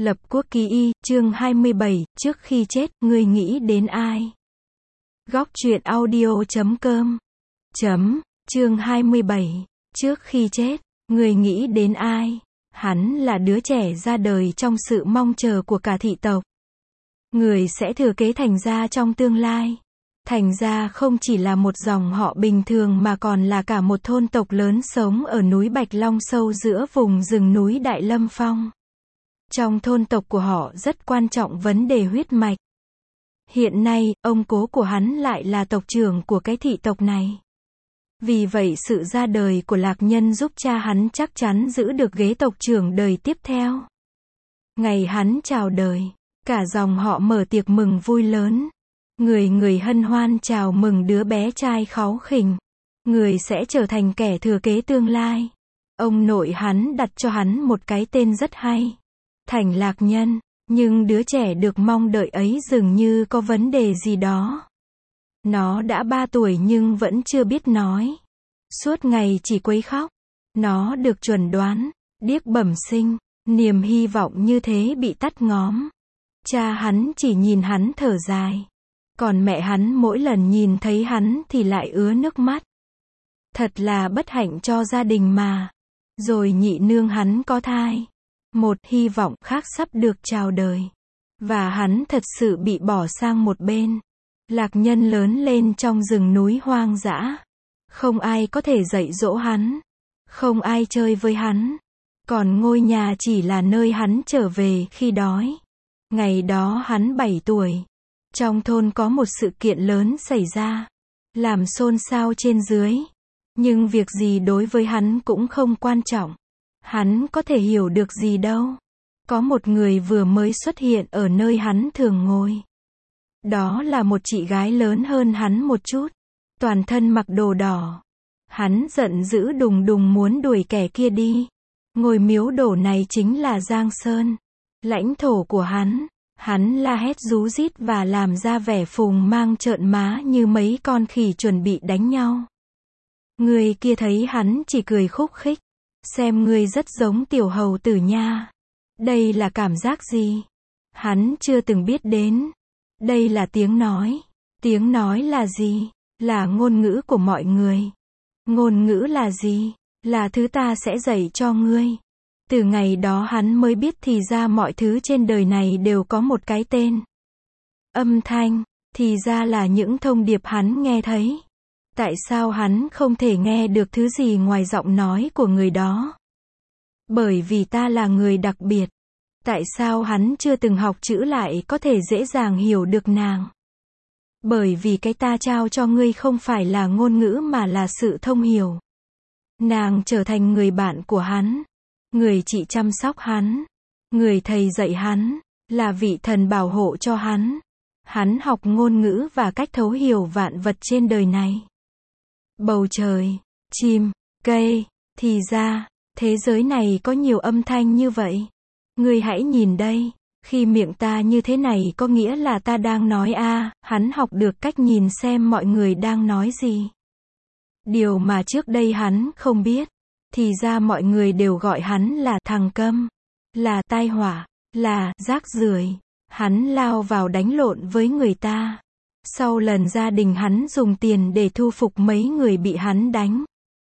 Lập quốc ký y, chương 27, trước khi chết, ngươi nghĩ đến ai? Góc truyện audio.com Chương 27, trước khi chết, ngươi nghĩ đến ai? Hắn là đứa trẻ ra đời trong sự mong chờ của cả thị tộc. Người sẽ thừa kế Thành Gia trong tương lai. Thành Gia không chỉ là một dòng họ bình thường mà còn là cả một thôn tộc lớn sống ở núi Bạch Long sâu giữa vùng rừng núi Đại Lâm Phong. Trong thôn tộc của họ rất quan trọng vấn đề huyết mạch. Hiện nay, ông cố của hắn lại là tộc trưởng của cái thị tộc này. Vì vậy sự ra đời của Lạc Nhân giúp cha hắn chắc chắn giữ được ghế tộc trưởng đời tiếp theo. Ngày hắn chào đời, cả dòng họ mở tiệc mừng vui lớn. Người người hân hoan chào mừng đứa bé trai kháu khỉnh. Người sẽ trở thành kẻ thừa kế tương lai. Ông nội hắn đặt cho hắn một cái tên rất hay. Thành Lạc Nhân. Nhưng đứa trẻ được mong đợi ấy dường như có vấn đề gì đó. Nó đã 3 tuổi nhưng vẫn chưa biết nói. Suốt ngày chỉ quấy khóc. Nó được chuẩn đoán điếc bẩm sinh. Niềm hy vọng như thế bị tắt ngóm. Cha hắn chỉ nhìn hắn thở dài. Còn mẹ hắn mỗi lần nhìn thấy hắn thì lại ứa nước mắt. Thật là bất hạnh cho gia đình mà. Rồi nhị nương hắn có thai. Một hy vọng khác sắp được chào đời. Và hắn thật sự bị bỏ sang một bên. Lạc Nhân lớn lên trong rừng núi hoang dã. Không ai có thể dạy dỗ hắn. Không ai chơi với hắn. Còn ngôi nhà chỉ là nơi hắn trở về khi đói. Ngày đó hắn 7 tuổi. Trong thôn có một sự kiện lớn xảy ra. Làm xôn xao trên dưới. Nhưng việc gì đối với hắn cũng không quan trọng. Hắn có thể hiểu được gì đâu. Có một người vừa mới xuất hiện ở nơi hắn thường ngồi. Đó là một chị gái lớn hơn hắn một chút. Toàn thân mặc đồ đỏ. Hắn giận dữ đùng đùng muốn đuổi kẻ kia đi. Ngôi miếu đổ này chính là Giang Sơn. Lãnh thổ của hắn. Hắn la hét rú rít và làm ra vẻ phùng mang trợn má như mấy con khỉ chuẩn bị đánh nhau. Người kia thấy hắn chỉ cười khúc khích. Xem ngươi rất giống tiểu hầu tử nha. Đây là cảm giác gì? Hắn chưa từng biết đến. Đây là tiếng nói. Tiếng nói là gì? Là ngôn ngữ của mọi người. Ngôn ngữ là gì? Là thứ ta sẽ dạy cho ngươi. Từ ngày đó hắn mới biết thì ra mọi thứ trên đời này đều có một cái tên. Âm thanh, thì ra là những thông điệp hắn nghe thấy. Tại sao hắn không thể nghe được thứ gì ngoài giọng nói của người đó? Bởi vì ta là người đặc biệt. Tại sao hắn chưa từng học chữ lại có thể dễ dàng hiểu được nàng? Bởi vì cái ta trao cho ngươi không phải là ngôn ngữ mà là sự thông hiểu. Nàng trở thành người bạn của hắn. Người chị chăm sóc hắn. Người thầy dạy hắn. Là vị thần bảo hộ cho hắn. Hắn học ngôn ngữ và cách thấu hiểu vạn vật trên đời này. Bầu trời, chim, cây, thì ra, thế giới này có nhiều âm thanh như vậy. Ngươi hãy nhìn đây, khi miệng ta như thế này có nghĩa là ta đang nói a. Hắn học được cách nhìn xem mọi người đang nói gì. Điều mà trước đây hắn không biết, thì ra mọi người đều gọi hắn là thằng câm, là tai họa, là rác rưởi. Hắn lao vào đánh lộn với người ta. Sau lần gia đình hắn dùng tiền để thu phục mấy người bị hắn đánh,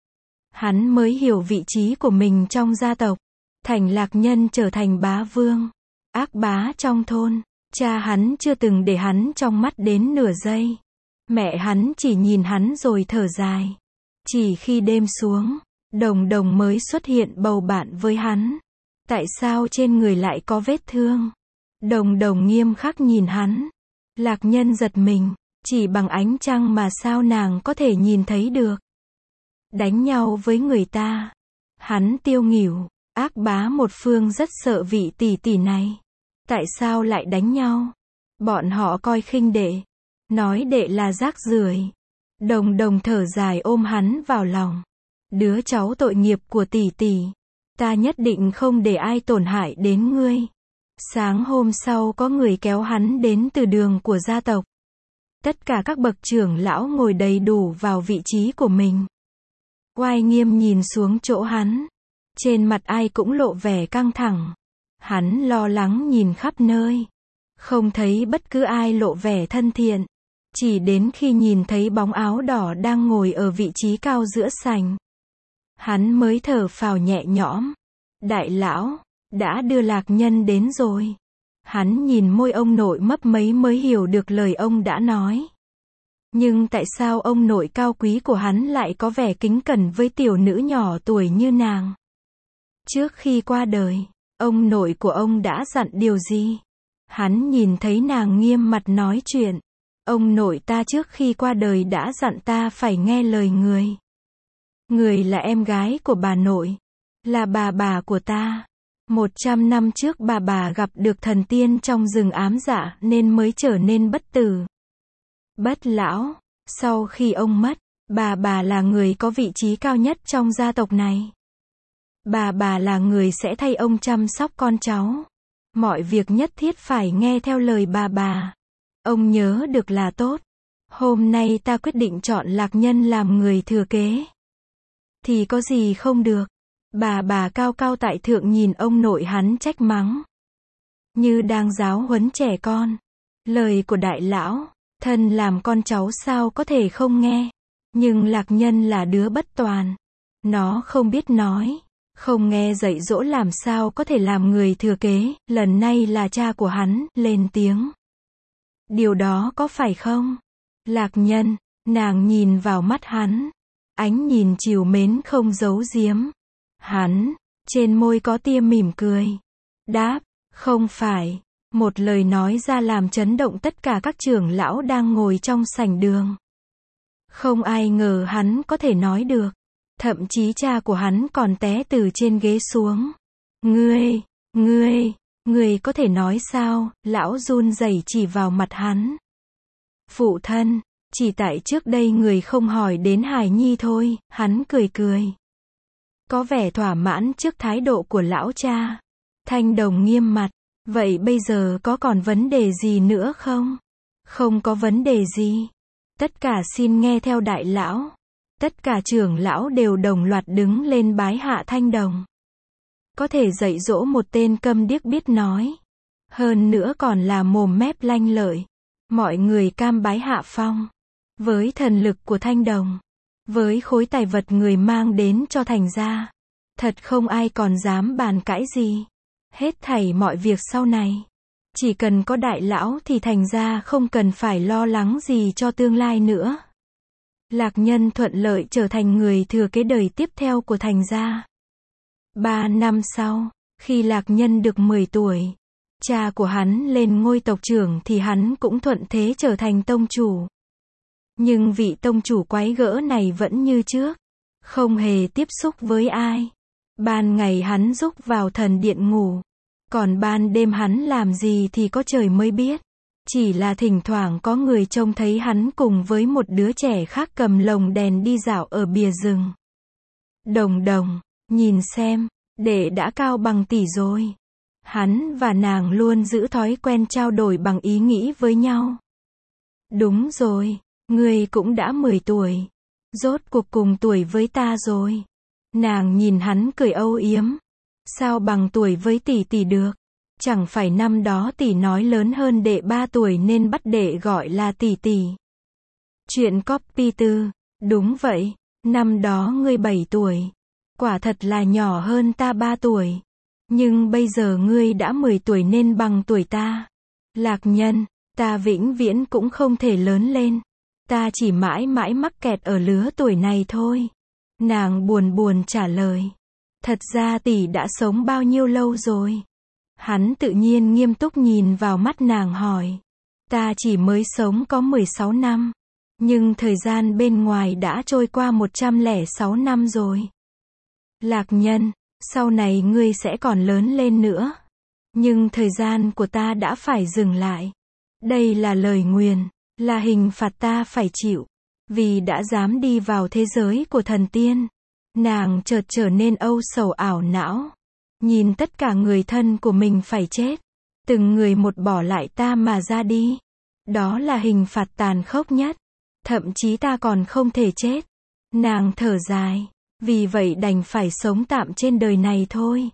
hắn mới hiểu vị trí của mình trong gia tộc. Thành Lạc Nhân trở thành bá vương, ác bá trong thôn. Cha hắn chưa từng để hắn trong mắt đến nửa giây. Mẹ hắn chỉ nhìn hắn rồi thở dài. Chỉ khi đêm xuống, Đồng Đồng mới xuất hiện bầu bạn với hắn. Tại sao trên người lại có vết thương? Đồng Đồng nghiêm khắc nhìn hắn. Lạc Nhân giật mình, chỉ bằng ánh trăng mà sao nàng có thể nhìn thấy được. Đánh nhau với người ta. Hắn tiêu nghỉu, ác bá một phương rất sợ vị tỷ tỷ này. Tại sao lại đánh nhau? Bọn họ coi khinh đệ. Nói đệ là rác rưởi. Đồng Đồng thở dài ôm hắn vào lòng. Đứa cháu tội nghiệp của tỷ tỷ. Ta nhất định không để ai tổn hại đến ngươi. Sáng hôm sau có người kéo hắn đến từ đường của gia tộc. Tất cả các bậc trưởng lão ngồi đầy đủ vào vị trí của mình. Oai nghiêm nhìn xuống chỗ hắn. Trên mặt ai cũng lộ vẻ căng thẳng. Hắn lo lắng nhìn khắp nơi. Không thấy bất cứ ai lộ vẻ thân thiện. Chỉ đến khi nhìn thấy bóng áo đỏ đang ngồi ở vị trí cao giữa sảnh. Hắn mới thở phào nhẹ nhõm. Đại lão, đã đưa Lạc Nhân đến rồi. Hắn nhìn môi ông nội mấp máy mới hiểu được lời ông đã nói. Nhưng tại sao ông nội cao quý của hắn lại có vẻ kính cẩn với tiểu nữ nhỏ tuổi như nàng? Trước khi qua đời, ông nội của ông đã dặn điều gì? Hắn nhìn thấy nàng nghiêm mặt nói chuyện. Ông nội ta trước khi qua đời đã dặn ta phải nghe lời người. Người là em gái của bà nội. Là bà của ta. 100 năm trước bà gặp được thần tiên trong rừng ám dạ nên mới trở nên bất tử. Bất lão. Sau khi ông mất, bà là người có vị trí cao nhất trong gia tộc này. Bà là người sẽ thay ông chăm sóc con cháu. Mọi việc nhất thiết phải nghe theo lời bà. Ông nhớ được là tốt. Hôm nay ta quyết định chọn Lạc Nhân làm người thừa kế. Thì có gì không được. Bà cao cao tại thượng nhìn ông nội hắn trách mắng. Như đang giáo huấn trẻ con. Lời của đại lão, thân làm con cháu sao có thể không nghe. Nhưng Lạc Nhân là đứa bất toàn. Nó không biết nói. Không nghe dạy dỗ làm sao có thể làm người thừa kế. Lần này là cha của hắn, lên tiếng. Điều đó có phải không? Lạc Nhân, nàng nhìn vào mắt hắn. Ánh nhìn trìu mến không giấu giếm. Hắn, trên môi có tia mỉm cười. Đáp, không phải. Một lời nói ra làm chấn động tất cả các trưởng lão đang ngồi trong sảnh đường. Không ai ngờ hắn có thể nói được. Thậm chí cha của hắn còn té từ trên ghế xuống. Ngươi có thể nói sao? Lão run rẩy chỉ vào mặt hắn. Phụ thân, chỉ tại trước đây người không hỏi đến hài nhi thôi, hắn cười. Có vẻ thỏa mãn trước thái độ của lão cha. Thanh Đồng nghiêm mặt, vậy bây giờ có còn vấn đề gì nữa không? Không có vấn đề gì. Tất cả xin nghe theo đại lão. Tất cả trưởng lão đều đồng loạt đứng lên bái hạ Thanh Đồng. Có thể dạy dỗ một tên câm điếc biết nói. Hơn nữa còn là mồm mép lanh lợi. Mọi người cam bái hạ phong. Với thần lực của Thanh Đồng. Với khối tài vật người mang đến cho Thành gia. Thật không ai còn dám bàn cãi gì. Hết thảy mọi việc sau này. Chỉ cần có đại lão thì Thành gia không cần phải lo lắng gì cho tương lai nữa. Lạc Nhân thuận lợi trở thành người thừa kế đời tiếp theo của Thành gia. 3 năm sau, khi Lạc Nhân được 10 tuổi, cha của hắn lên ngôi tộc trưởng thì hắn cũng thuận thế trở thành tông chủ. Nhưng vị tông chủ quái gở này vẫn như trước, không hề tiếp xúc với ai. Ban ngày hắn rúc vào thần điện ngủ, còn ban đêm hắn làm gì thì có trời mới biết. Chỉ là thỉnh thoảng có người trông thấy hắn cùng với một đứa trẻ khác cầm lồng đèn đi dạo ở bìa rừng. Đồng, nhìn xem, đệ đã cao bằng tỷ rồi. Hắn và nàng luôn giữ thói quen trao đổi bằng ý nghĩ với nhau. Đúng rồi, ngươi cũng đã 10 tuổi. Rốt cuộc cùng tuổi với ta rồi. Nàng nhìn hắn cười âu yếm. Sao bằng tuổi với tỷ được? Chẳng phải năm đó tỷ nói lớn hơn đệ 3 tuổi nên bắt đệ gọi là tỷ. Chuyện copy từ. Đúng vậy, năm đó ngươi 7 tuổi. Quả thật là nhỏ hơn ta 3 tuổi. Nhưng bây giờ ngươi đã 10 tuổi nên bằng tuổi ta. Lạc Nhân, ta vĩnh viễn cũng không thể lớn lên. Ta chỉ mãi mãi mắc kẹt ở lứa tuổi này thôi. Nàng buồn trả lời. Thật ra tỷ đã sống bao nhiêu lâu rồi? Hắn tự nhiên nghiêm túc nhìn vào mắt nàng hỏi. Ta chỉ mới sống có 16 năm. Nhưng thời gian bên ngoài đã trôi qua 106 năm rồi. Lạc Nhân, sau này ngươi sẽ còn lớn lên nữa. Nhưng thời gian của ta đã phải dừng lại. Đây là lời nguyền, là hình phạt ta phải chịu. Vì đã dám đi vào thế giới của thần tiên. Nàng chợt trở nên âu sầu ảo não. Nhìn tất cả người thân của mình phải chết. Từng người một bỏ lại ta mà ra đi. Đó là hình phạt tàn khốc nhất. Thậm chí ta còn không thể chết. Nàng thở dài. Vì vậy đành phải sống tạm trên đời này thôi.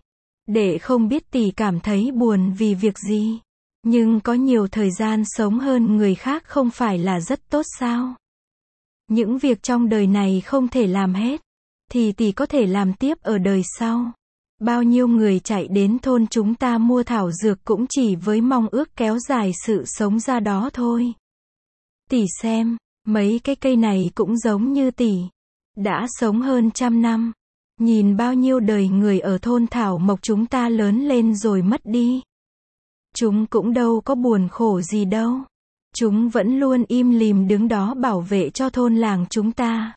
Đệ không biết tỷ cảm thấy buồn vì việc gì. Nhưng có nhiều thời gian sống hơn người khác không phải là rất tốt sao? Những việc trong đời này không thể làm hết, thì tỷ có thể làm tiếp ở đời sau. Bao nhiêu người chạy đến thôn chúng ta mua thảo dược cũng chỉ với mong ước kéo dài sự sống ra đó thôi. Tỷ xem, mấy cái cây này cũng giống như tỷ. Đã sống hơn 100 năm. Nhìn bao nhiêu đời người ở thôn thảo mộc chúng ta lớn lên rồi mất đi. Chúng cũng đâu có buồn khổ gì đâu. Chúng vẫn luôn im lìm đứng đó bảo vệ cho thôn làng chúng ta.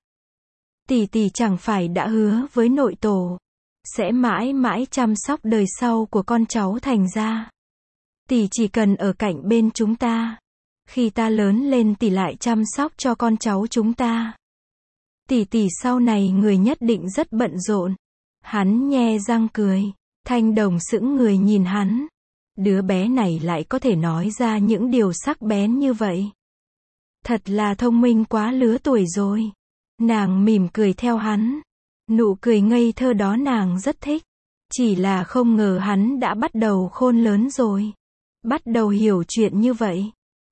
Tỷ chẳng phải đã hứa với nội tổ, sẽ mãi mãi chăm sóc đời sau của con cháu thành ra. Tỷ chỉ cần ở cạnh bên chúng ta. Khi ta lớn lên tỷ lại chăm sóc cho con cháu chúng ta. Tỷ sau này người nhất định rất bận rộn. Hắn nhe răng cười. Thanh Đồng sững người nhìn hắn. Đứa bé này lại có thể nói ra những điều sắc bén như vậy. Thật là thông minh quá lứa tuổi rồi. Nàng mỉm cười theo hắn. Nụ cười ngây thơ đó nàng rất thích. Chỉ là không ngờ hắn đã bắt đầu khôn lớn rồi. Bắt đầu hiểu chuyện như vậy.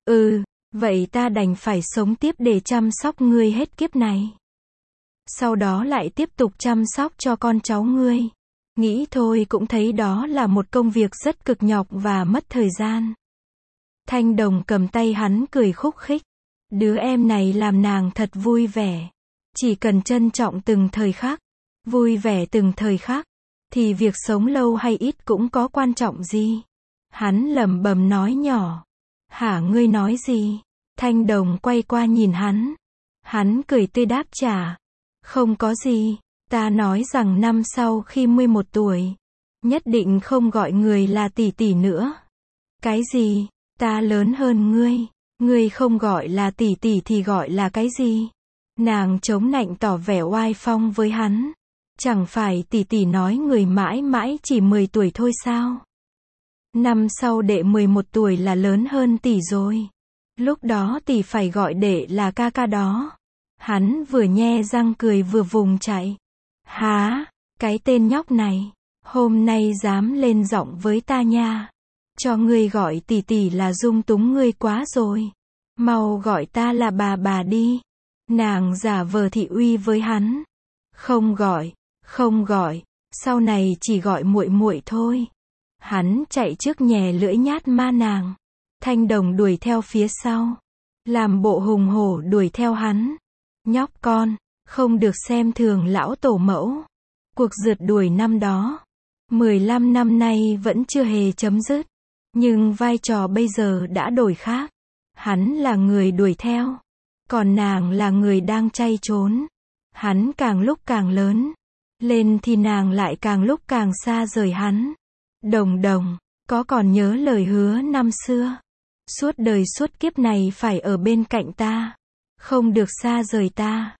Vậy ta đành phải sống tiếp để chăm sóc ngươi hết kiếp này. Sau đó lại tiếp tục chăm sóc cho con cháu ngươi. Nghĩ thôi cũng thấy đó là một công việc rất cực nhọc và mất thời gian. Thanh Đồng cầm tay hắn cười khúc khích. Đứa em này làm nàng thật vui vẻ. Chỉ cần trân trọng từng thời khắc, vui vẻ từng thời khắc, thì việc sống lâu hay ít cũng có quan trọng gì. Hắn lẩm bẩm nói nhỏ. Hả, ngươi nói gì? Thanh Đồng quay qua nhìn hắn. Hắn cười tươi đáp trả. Không có gì, ta nói rằng năm sau khi 11 tuổi, nhất định không gọi người là tỷ nữa. Cái gì? Ta lớn hơn ngươi, ngươi không gọi là tỷ thì gọi là cái gì? Nàng chống nạnh tỏ vẻ oai phong với hắn. Chẳng phải tỷ nói người mãi mãi chỉ 10 tuổi thôi sao? Năm sau đệ 11 tuổi là lớn hơn tỷ rồi. Lúc đó tỷ phải gọi đệ là ca ca đó. Hắn vừa nhe răng cười vừa vùng chạy. Hả? Cái tên nhóc này, hôm nay dám lên giọng với ta nha. Cho ngươi gọi tỷ là dung túng ngươi quá rồi. Mau gọi ta là bà đi. Nàng giả vờ thị uy với hắn. Không gọi, sau này chỉ gọi muội thôi. Hắn chạy trước nhè lưỡi nhát ma nàng. Thanh Đồng đuổi theo phía sau, làm bộ hùng hổ đuổi theo hắn. Nhóc con, không được xem thường lão tổ mẫu. Cuộc rượt đuổi năm đó, 15 năm nay vẫn chưa hề chấm dứt. Nhưng vai trò bây giờ đã đổi khác. Hắn là người đuổi theo, còn nàng là người đang chạy trốn. Hắn càng lúc càng lớn lên thì nàng lại càng lúc càng xa rời hắn. Đồng, có còn nhớ lời hứa năm xưa? Suốt đời suốt kiếp này phải ở bên cạnh ta, không được xa rời ta.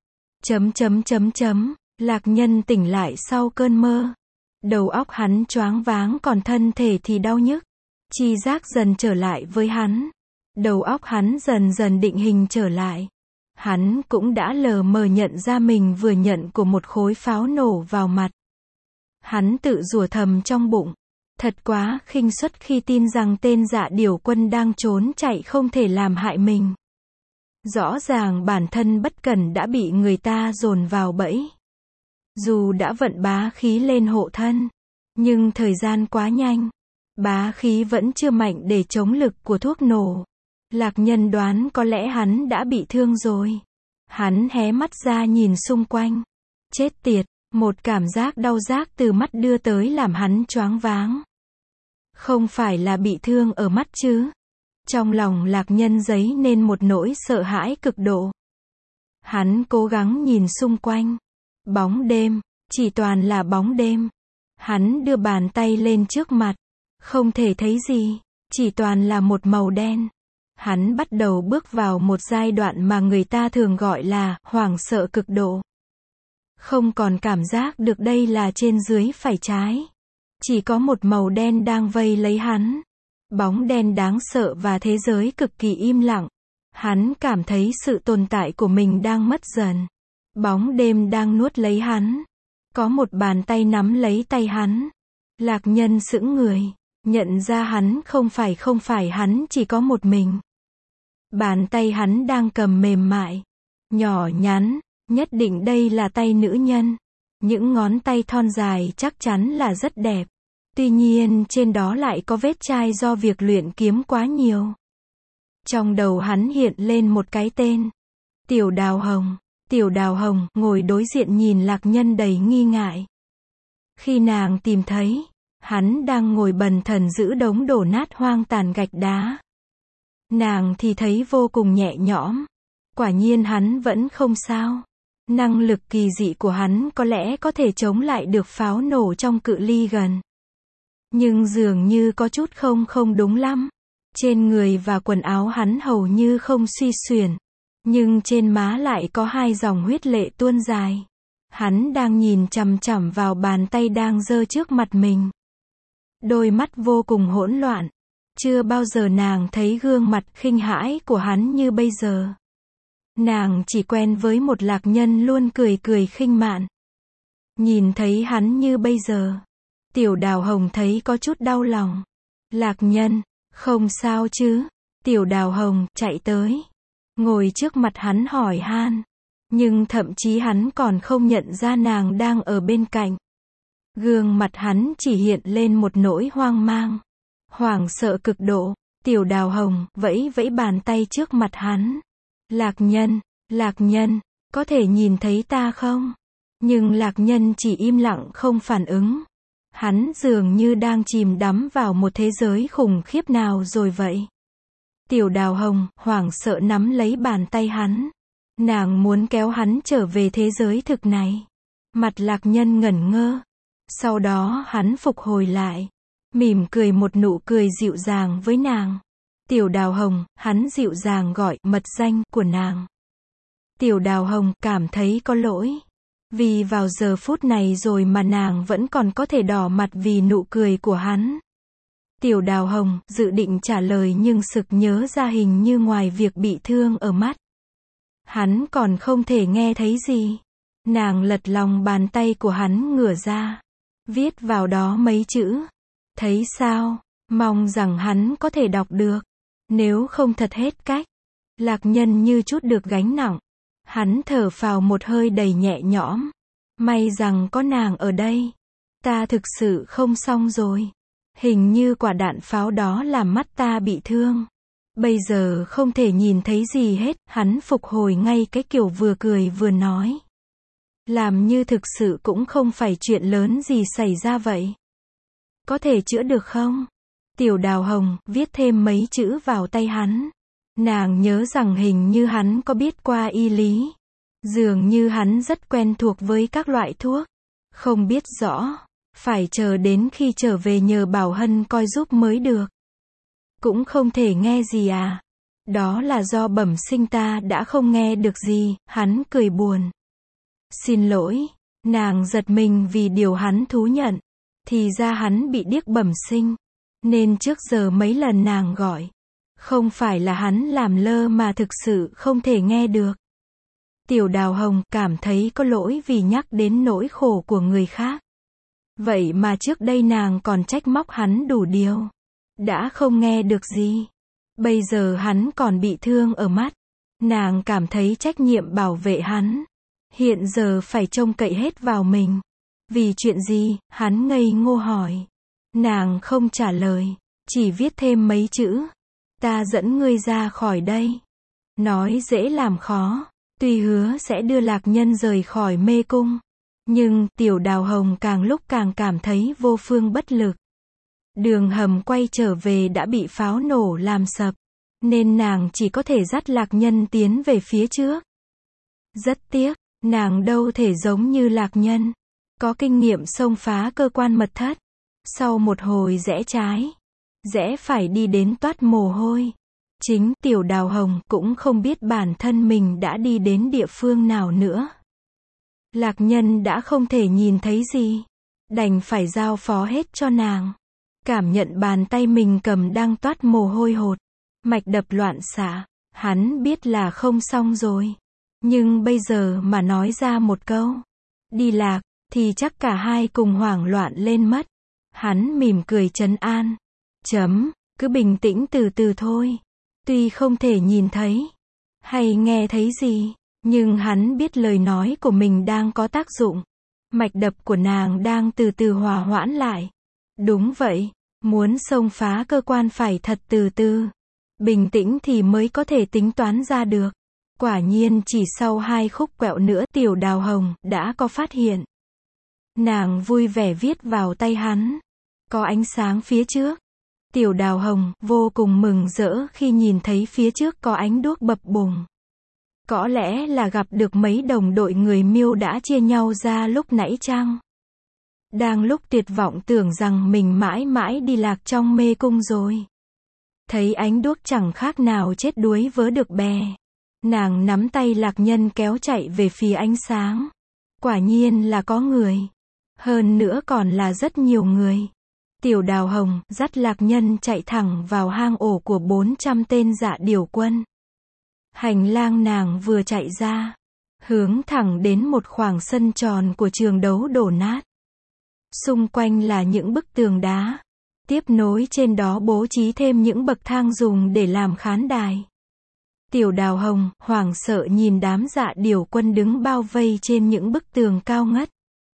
Lạc Nhân tỉnh lại sau cơn mơ. Đầu óc hắn choáng váng còn thân thể thì đau nhức. Tri giác dần trở lại với hắn. Đầu óc hắn dần dần định hình trở lại. Hắn cũng đã lờ mờ nhận ra mình vừa nhận của một khối pháo nổ vào mặt. Hắn tự rủa thầm trong bụng. Thật quá khinh suất khi tin rằng tên Dạ Điểu Quân đang trốn chạy không thể làm hại mình. Rõ ràng bản thân bất cẩn đã bị người ta dồn vào bẫy. Dù đã vận bá khí lên hộ thân, nhưng thời gian quá nhanh. Bá khí vẫn chưa mạnh để chống lực của thuốc nổ. Lạc Nhân đoán có lẽ hắn đã bị thương rồi. Hắn hé mắt ra nhìn xung quanh. Chết tiệt, một cảm giác đau rát từ mắt đưa tới làm hắn choáng váng. Không phải là bị thương ở mắt chứ? Trong lòng Lạc Nhân dấy nên một nỗi sợ hãi cực độ. Hắn cố gắng nhìn xung quanh. Bóng đêm, chỉ toàn là bóng đêm. Hắn đưa bàn tay lên trước mặt. Không thể thấy gì, chỉ toàn là một màu đen. Hắn bắt đầu bước vào một giai đoạn mà người ta thường gọi là hoảng sợ cực độ. Không còn cảm giác được đây là trên dưới phải trái. Chỉ có một màu đen đang vây lấy hắn. Bóng đen đáng sợ và thế giới cực kỳ im lặng. Hắn cảm thấy sự tồn tại của mình đang mất dần. Bóng đêm đang nuốt lấy hắn. Có một bàn tay nắm lấy tay hắn. Lạc Nhân sững người, nhận ra hắn không phải hắn chỉ có một mình. Bàn tay hắn đang cầm mềm mại, nhỏ nhắn, nhất định đây là tay nữ nhân. Những ngón tay thon dài chắc chắn là rất đẹp. Tuy nhiên trên đó lại có vết chai do việc luyện kiếm quá nhiều. Trong đầu hắn hiện lên một cái tên. Tiểu Đào Hồng. Tiểu Đào Hồng ngồi đối diện nhìn Lạc Nhân đầy nghi ngại. Khi nàng tìm thấy, hắn đang ngồi bần thần giữ đống đổ nát hoang tàn gạch đá. Nàng thì thấy vô cùng nhẹ nhõm. Quả nhiên hắn vẫn không sao. Năng lực kỳ dị của hắn có lẽ có thể chống lại được pháo nổ trong cự ly gần. Nhưng dường như có chút không đúng lắm. Trên người và quần áo hắn hầu như không suy xuyển. Nhưng trên má lại có 2 dòng huyết lệ tuôn dài. Hắn đang nhìn chằm chằm vào bàn tay đang giơ trước mặt mình. Đôi mắt vô cùng hỗn loạn. Chưa bao giờ nàng thấy gương mặt khinh hãi của hắn như bây giờ. Nàng chỉ quen với một Lạc Nhân luôn cười khinh mạn. Nhìn thấy hắn như bây giờ, Tiểu Đào Hồng thấy có chút đau lòng. Lạc Nhân, không sao chứ? Tiểu Đào Hồng chạy tới, ngồi trước mặt hắn hỏi han. Nhưng thậm chí hắn còn không nhận ra nàng đang ở bên cạnh. Gương mặt hắn chỉ hiện lên một nỗi hoang mang, hoảng sợ cực độ. Tiểu Đào Hồng vẫy vẫy bàn tay trước mặt hắn. Lạc Nhân, có thể nhìn thấy ta không? Nhưng Lạc Nhân chỉ im lặng không phản ứng. Hắn dường như đang chìm đắm vào một thế giới khủng khiếp nào rồi vậy. Tiểu Đào Hồng hoảng sợ nắm lấy bàn tay hắn. Nàng muốn kéo hắn trở về thế giới thực này. Mặt Lạc Nhân ngẩn ngơ. Sau đó hắn phục hồi lại, mỉm cười một nụ cười dịu dàng với nàng. Tiểu Đào Hồng, hắn dịu dàng gọi mật danh của nàng. Tiểu Đào Hồng cảm thấy có lỗi. Vì vào giờ phút này rồi mà nàng vẫn còn có thể đỏ mặt vì nụ cười của hắn. Tiểu Đào Hồng dự định trả lời nhưng sực nhớ ra hình như ngoài việc bị thương ở mắt, hắn còn không thể nghe thấy gì. Nàng lật lòng bàn tay của hắn ngửa ra, viết vào đó mấy chữ. Thấy sao? Mong rằng hắn có thể đọc được. Nếu không thật hết cách. Lạc Nhân như chút được gánh nặng. Hắn thở phào một hơi đầy nhẹ nhõm. May rằng có nàng ở đây. Ta thực sự không xong rồi. Hình như quả đạn pháo đó làm mắt ta bị thương. Bây giờ không thể nhìn thấy gì hết. Hắn phục hồi ngay cái kiểu vừa cười vừa nói. Làm như thực sự cũng không phải chuyện lớn gì xảy ra vậy. Có thể chữa được không? Tiểu Đào Hồng viết thêm mấy chữ vào tay hắn. Nàng nhớ rằng hình như hắn có biết qua y lý. Dường như hắn rất quen thuộc với các loại thuốc. Không biết rõ. Phải chờ đến khi trở về nhờ Bảo Hân coi giúp mới được. Cũng không thể nghe gì à? Đó là do bẩm sinh ta đã không nghe được gì. Hắn cười buồn. Xin lỗi. Nàng giật mình vì điều hắn thú nhận. Thì ra hắn bị điếc bẩm sinh. Nên trước giờ mấy lần nàng gọi, không phải là hắn làm lơ mà thực sự không thể nghe được. Tiểu Đào Hồng cảm thấy có lỗi vì nhắc đến nỗi khổ của người khác. Vậy mà trước đây nàng còn trách móc hắn đủ điều. Đã không nghe được gì. Bây giờ hắn còn bị thương ở mắt. Nàng cảm thấy trách nhiệm bảo vệ hắn. Hiện giờ phải trông cậy hết vào mình. Vì chuyện gì? Hắn ngây ngô hỏi. Nàng không trả lời, chỉ viết thêm mấy chữ. Ta dẫn ngươi ra khỏi đây. Nói dễ làm khó. Tuy hứa sẽ đưa Lạc Nhân rời khỏi mê cung. Nhưng, Tiểu Đào Hồng càng lúc càng cảm thấy vô phương bất lực. Đường hầm quay trở về đã bị pháo nổ làm sập. Nên nàng chỉ có thể dắt Lạc Nhân tiến về phía trước. Rất tiếc, nàng đâu thể giống như Lạc Nhân. Có kinh nghiệm xông phá cơ quan mật thất. Sau một hồi rẽ trái, rẽ phải đi đến toát mồ hôi. Chính Tiểu Đào Hồng cũng không biết bản thân mình đã đi đến địa phương nào nữa. Lạc Nhân đã không thể nhìn thấy gì. Đành phải giao phó hết cho nàng. Cảm nhận bàn tay mình cầm đang toát mồ hôi hột. Mạch đập loạn xạ. Hắn biết là không xong rồi. Nhưng bây giờ mà nói ra một câu. Đi Lạc, thì chắc cả hai cùng hoảng loạn lên mất. Hắn mỉm cười trấn an. Cứ bình tĩnh từ từ thôi. Tuy không thể nhìn thấy hay nghe thấy gì, nhưng hắn biết lời nói của mình đang có tác dụng. Mạch đập của nàng đang từ từ hòa hoãn lại. Đúng vậy, muốn xông phá cơ quan phải thật từ từ. Bình tĩnh thì mới có thể tính toán ra được. Quả nhiên chỉ sau 2 khúc quẹo nữa Tiểu Đào Hồng đã có phát hiện. Nàng vui vẻ viết vào tay hắn. Có ánh sáng phía trước. Tiểu Đào Hồng vô cùng mừng rỡ khi nhìn thấy phía trước có ánh đuốc bập bùng. Có lẽ là gặp được mấy đồng đội người Miêu đã chia nhau ra lúc nãy chăng? Đang lúc tuyệt vọng tưởng rằng mình mãi mãi đi lạc trong mê cung rồi. Thấy ánh đuốc chẳng khác nào chết đuối vớ được bè. Nàng nắm tay Lạc Nhân kéo chạy về phía ánh sáng. Quả nhiên là có người. Hơn nữa còn là rất nhiều người. Tiểu Đào Hồng dắt Lạc Nhân chạy thẳng vào hang ổ của 400 tên Dạ Điểu quân. Hành lang nàng vừa chạy ra, hướng thẳng đến một khoảng sân tròn của trường đấu đổ nát. Xung quanh là những bức tường đá. Tiếp nối trên đó bố trí thêm những bậc thang dùng để làm khán đài. Tiểu Đào Hồng hoảng sợ nhìn đám Dạ Điểu quân đứng bao vây trên những bức tường cao ngất.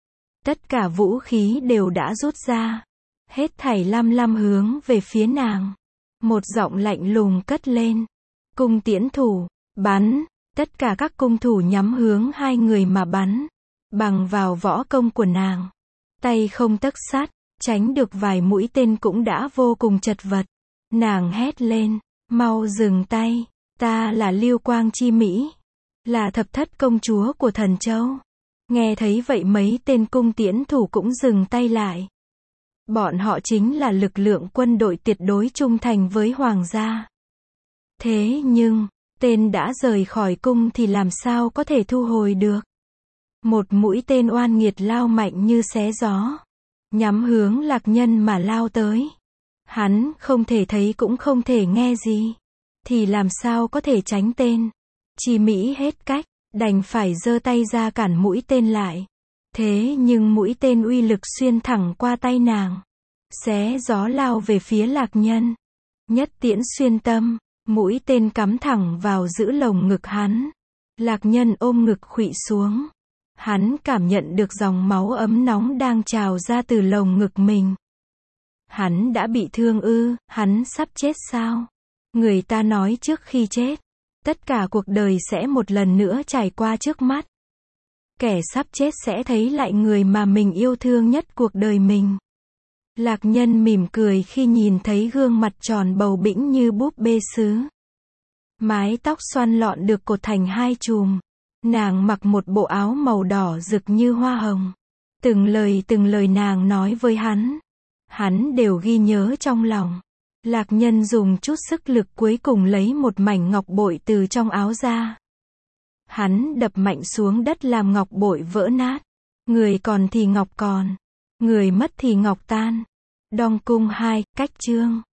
Tất cả vũ khí đều đã rút ra. Hết thảy lăm hướng về phía nàng. Một giọng lạnh lùng cất lên. Cung tiễn thủ, bắn. Tất cả các cung thủ nhắm hướng 2 người mà bắn. Bằng vào võ công của nàng. Tay không tấc sắt, tránh được vài mũi tên cũng đã vô cùng chật vật. Nàng hét lên, mau dừng tay. Ta là Lưu Quang Chi Mỹ. Là thập thất công chúa của Thần Châu. Nghe thấy vậy mấy tên cung tiễn thủ cũng dừng tay lại. Bọn họ chính là lực lượng quân đội tuyệt đối trung thành với hoàng gia. Thế nhưng, tên đã rời khỏi cung thì làm sao có thể thu hồi được. Một mũi tên oan nghiệt lao mạnh như xé gió. Nhắm hướng Lạc Nhân mà lao tới. Hắn không thể thấy cũng không thể nghe gì. Thì làm sao có thể tránh tên. Chi Mỹ hết cách, đành phải giơ tay ra cản mũi tên lại. Thế nhưng mũi tên uy lực xuyên thẳng qua tay nàng. Xé gió lao về phía Lạc Nhân. Nhất tiễn xuyên tâm, mũi tên cắm thẳng vào giữa lồng ngực hắn. Lạc Nhân ôm ngực khuỵu xuống. Hắn cảm nhận được dòng máu ấm nóng đang trào ra từ lồng ngực mình. Hắn đã bị thương ư, hắn sắp chết sao? Người ta nói trước khi chết, tất cả cuộc đời sẽ một lần nữa trải qua trước mắt. Kẻ sắp chết sẽ thấy lại người mà mình yêu thương nhất cuộc đời mình. Lạc Nhân mỉm cười khi nhìn thấy gương mặt tròn bầu bĩnh như búp bê sứ. Mái tóc xoăn lọn được cột thành 2 chùm. Nàng mặc một bộ áo màu đỏ rực như hoa hồng. Từng lời nàng nói với hắn đều ghi nhớ trong lòng. Lạc Nhân dùng chút sức lực cuối cùng lấy một mảnh ngọc bội từ trong áo ra. Hắn đập mạnh xuống đất làm ngọc bội vỡ nát. Người còn thì ngọc còn. Người mất thì ngọc tan. Đong cung 2, cách chương.